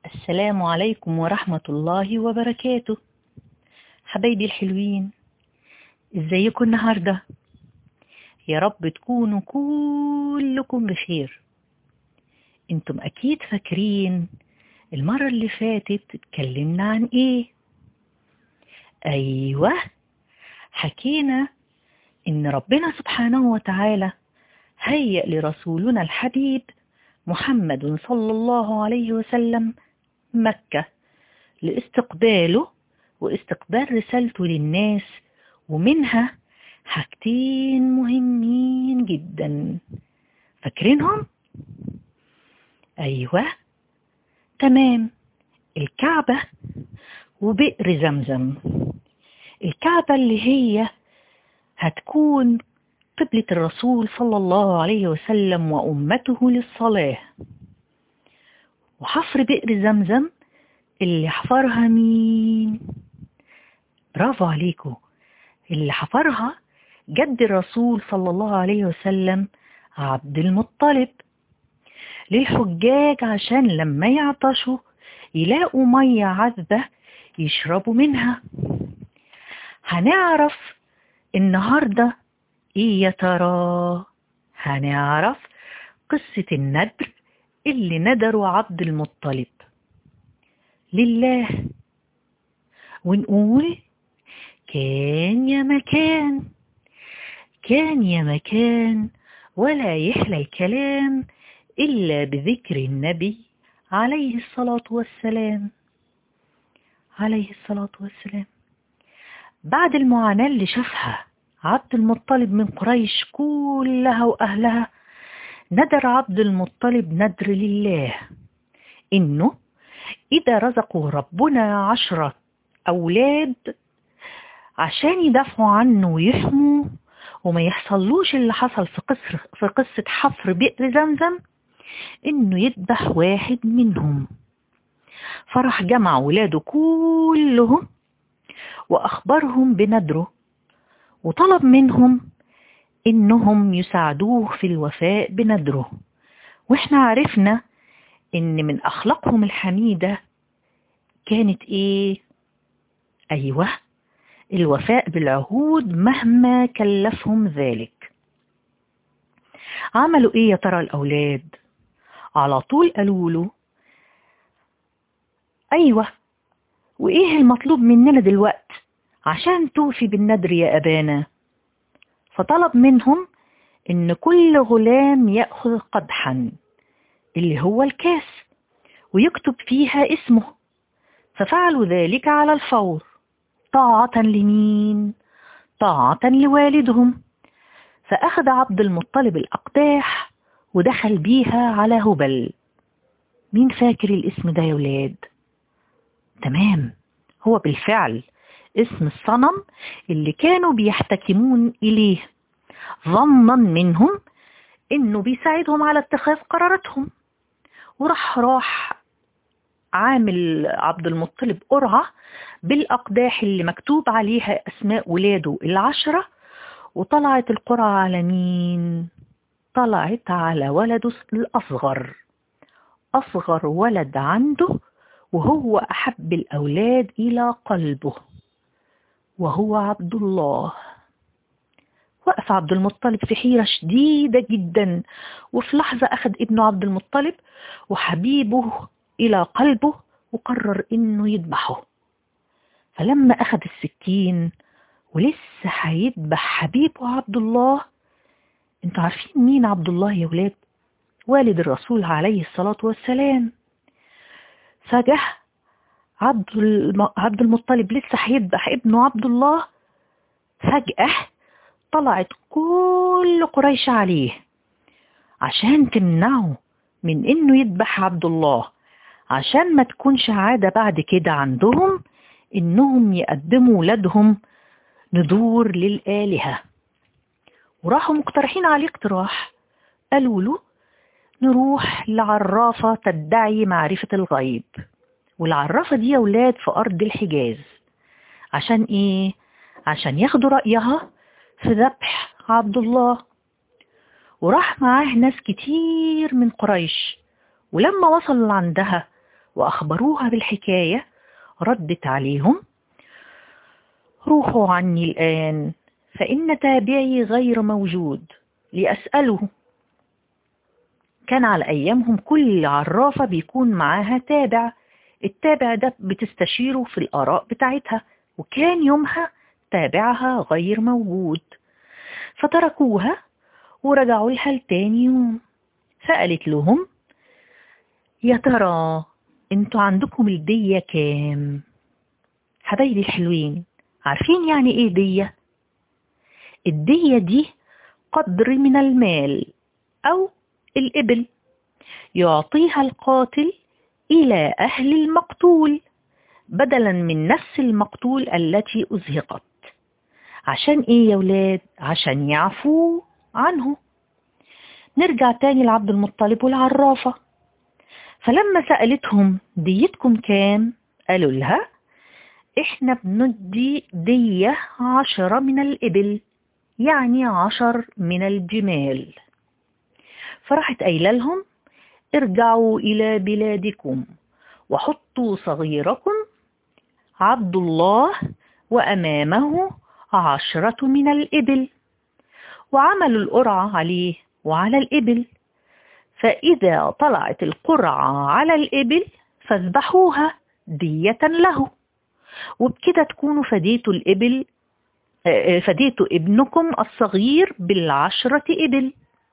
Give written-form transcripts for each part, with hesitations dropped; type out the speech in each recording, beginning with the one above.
السلام عليكم ورحمة الله وبركاته. حبايبي الحلوين، ازيكم النهاردة؟ يا رب تكونوا كلكم بخير. انتم اكيد فاكرين المرة اللي فاتت اتكلمنا عن ايه؟ ايوه، حكينا ان ربنا سبحانه وتعالى هيأ لرسولنا الحبيب محمد صلى الله عليه وسلم مكة لاستقباله واستقبال رسالته للناس، ومنها حاجتين مهمين جدا. فاكرينهم؟ أيوة تمام، الكعبة وبئر زمزم. الكعبة اللي هي هتكون قبلة الرسول صلى الله عليه وسلم وأمته للصلاة، وحفر بئر زمزم اللي حفرها مين؟ برافو عليكم، اللي حفرها جد الرسول صلى الله عليه وسلم عبد المطلب، للحجاج عشان لما يعطشوا يلاقوا مية عذبة يشربوا منها. هنعرف النهاردة ايه يا ترى؟ هنعرف قصة الندر اللي ندروا عبد المطلب لله، ونقول كان يا مكان، كان يا مكان، ولا يحلى الكلام إلا بذكر النبي عليه الصلاة والسلام، عليه الصلاة والسلام. بعد المعاناة اللي شافها عبد المطلب من قريش كلها وأهلها، ندر عبد المطلب ندر لله إنه إذا رزقه ربنا 10 أولاد عشان يدافعوا عنه ويحموا وما يحصلوش اللي حصل في قصة حفر بئر زمزم، إنه يذبح واحد منهم. فرح جمع ولاده كلهم وأخبرهم بندره، وطلب منهم إنهم يساعدوه في الوفاء بندره. وإحنا عرفنا إن من أخلاقهم الحميدة كانت إيه؟ أيوة، الوفاء بالعهود مهما كلفهم ذلك. عملوا إيه يا ترى الأولاد؟ على طول قالوا له أيوة، وإيه المطلوب مننا دلوقتي عشان توفي بالندر يا أبانا؟ فطلب منهم إن كل غلام يأخذ قدحا اللي هو الكاس ويكتب فيها اسمه. ففعلوا ذلك على الفور طاعة لمين؟ طاعة لوالدهم. فأخذ عبد المطلب الأقداح ودخل بيها على هبل. مين فاكر الاسم ده يا ولاد؟ تمام، هو بالفعل اسم الصنم اللي كانوا بيحتكمون إليه، ظنا منهم إنه بيساعدهم على اتخاذ قراراتهم. وراح عامل عبد المطلب قرعة بالأقداح اللي مكتوب عليها أسماء ولاده 10، وطلعت القرعة على مين؟ طلعت على ولده الأصغر، أصغر ولد عنده، وهو أحب الأولاد إلى قلبه، وهو عبد الله. وقف عبد المطلب في حيرة شديدة جدا، وفي لحظة أخذ ابنه عبد المطلب وحبيبه إلى قلبه وقرر إنه يذبحه. فلما أخذ السكين ولسه هيذبح حبيبه عبد الله، انتوا عارفين مين عبد الله يا ولاد؟ والد الرسول عليه الصلاة والسلام. فجأة عبد المطلب لسه هيذبح ابنه عبد الله، فجأة طلعت كل قريش عليه عشان تمنعه من انه يذبح عبد الله، عشان ما تكونش عادة بعد كده عندهم انهم يقدموا ولادهم نذور للآلهة. وراحوا مقترحين عليه اقتراح، قالوا له نروح لعرافة تدعي معرفة الغيب. والعرافة دي يا ولاد في أرض الحجاز. عشان إيه؟ عشان ياخدوا رأيها في ذبح عبد الله. وراح معاه ناس كتير من قريش، ولما وصل عندها وأخبروها بالحكاية ردت عليهم: روحوا عني الآن، فإن تابعي غير موجود لأسأله. كان على أيامهم كل عرافة بيكون معاها تابع، التابع ده بتستشيره في الآراء بتاعتها، وكان يومها تابعها غير موجود، فتركوها ورجعوا لها لتاني يوم. فقالت لهم: يا ترى انتوا عندكم الدية كام؟ حبايبي الحلوين، عارفين يعني ايه دية؟ الدية دي قدر من المال أو الإبل يعطيها القاتل إلى أهل المقتول بدلا من نفس المقتول التي أزهقت. عشان إيه يا ولاد؟ عشان يعفوا عنه. نرجع تاني لعبد المطلب والعرافة. فلما سألتهم ديتكم كام؟ قالوا لها: إحنا بندي دية 10 من الإبل، يعني 10 من الجمال. فراحت قايله لهم: ارجعوا إلى بلادكم وحطوا صغيركم عبد الله وأمامه 10 من الإبل، وعملوا القرعة عليه وعلى الإبل، فإذا طلعت القرعة على الإبل فاذبحوها دية له، وبكده تكونوا فديتوا الإبل، فديتوا ابنكم الصغير ب10 إبل.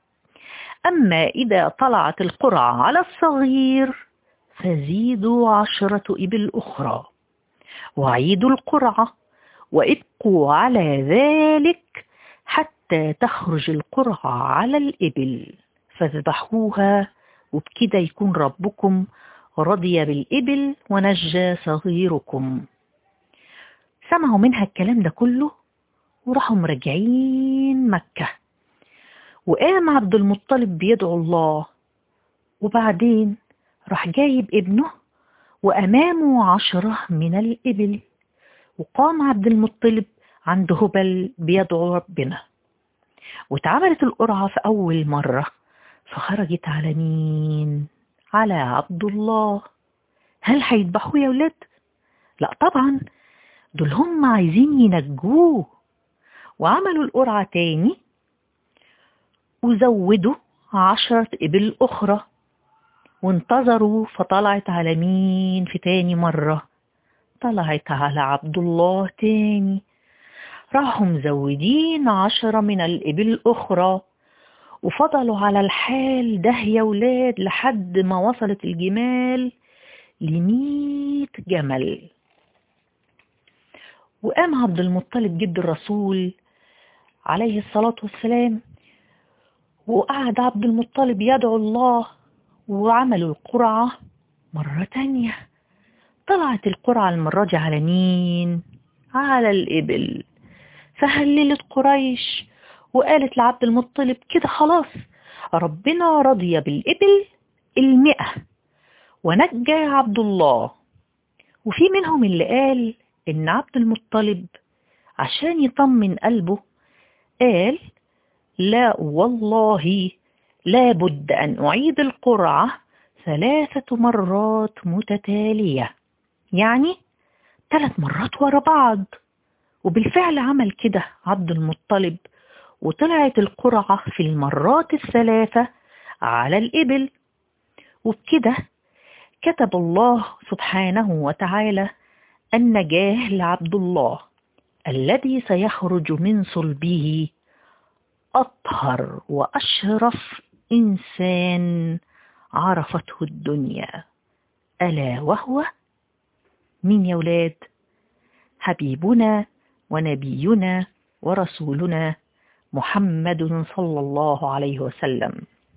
أما إذا طلعت القرعة على الصغير فزيدوا 10 إبل أخرى، وعيدوا القرعة وابقوا على ذلك حتى تخرج القرعة على الإبل فاذبحوها، وبكده يكون ربكم رضي بالإبل ونجى صغيركم. سمعوا منها الكلام ده كله وراحوا مرجعين مكة، وقام عبد المطلب بيدعو الله، وبعدين راح جايب ابنه وأمامه 10 من الإبل، وقام عبد المطلب عند هبل بيدعو ربنا، واتعملت القرعة في أول مرة، فخرجت على مين؟ على عبد الله. هل هيذبحوه يا ولاد؟ لا طبعا، دول هم عايزين ينجوه. وعملوا القرعة تاني وزودوا 10 إبل أخرى، وانتظروا، فطلعت على مين في تاني مرة؟ طلعت على عبد الله تاني. راحوا مزودين 10 من الإبل الأخرى، وفضلوا على الحال ده يا ولاد لحد ما وصلت الجمال ل100 جمل. وقام عبد المطلب جد الرسول عليه الصلاة والسلام، وقعد عبد المطلب يدعو الله، وعملوا القرعة مرة تانية. طلعت القرعة المرة دي على مين؟ على الإبل. فهللت قريش وقالت لعبد المطلب: كده خلاص ربنا رضي بالإبل 100 ونجى عبد الله. وفي منهم اللي قال إن عبد المطلب عشان يطمن قلبه قال: لا والله لابد أن أعيد القرعة 3 مرات متتالية، يعني 3 مرات ورا بعض. وبالفعل عمل كده عبد المطلب، وطلعت القرعة في المرات ال3 على الإبل. وبكده كتب الله سبحانه وتعالى النجاة لعبد الله الذي سيخرج من صلبه أطهر وأشرف إنسان عرفته الدنيا، ألا وهو مين يا ولاد؟ حبيبنا ونبينا ورسولنا محمد صلى الله عليه وسلم.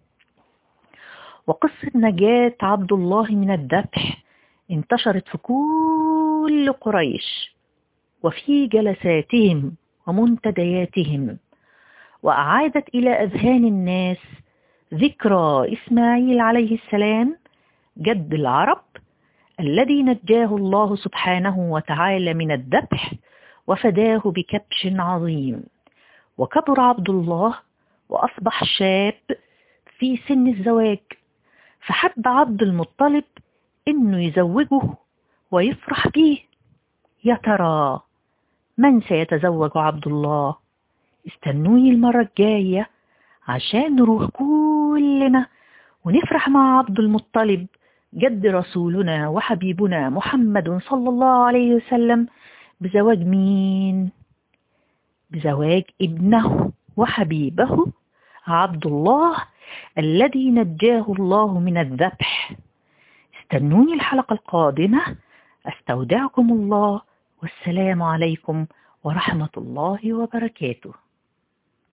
وقصة نجاة عبد الله من الذبح انتشرت في كل قريش وفي جلساتهم ومنتدياتهم، وأعادت إلى أذهان الناس ذكرى إسماعيل عليه السلام جد العرب الذي نجاه الله سبحانه وتعالى من الذبح وفداه بكبش عظيم. وكبر عبد الله وأصبح شاب في سن الزواج، فحب عبد المطلب إنه يزوجه ويفرح بيه. يا ترى من سيتزوج عبد الله؟ استنوني المرة الجاية عشان نروح كلنا ونفرح مع عبد المطلب جد رسولنا وحبيبنا محمد صلى الله عليه وسلم بزواج مين؟ بزواج ابنه وحبيبه عبد الله الذي نجاه الله من الذبح. استنوني الحلقة القادمة. أستودعكم الله، والسلام عليكم ورحمة الله وبركاته.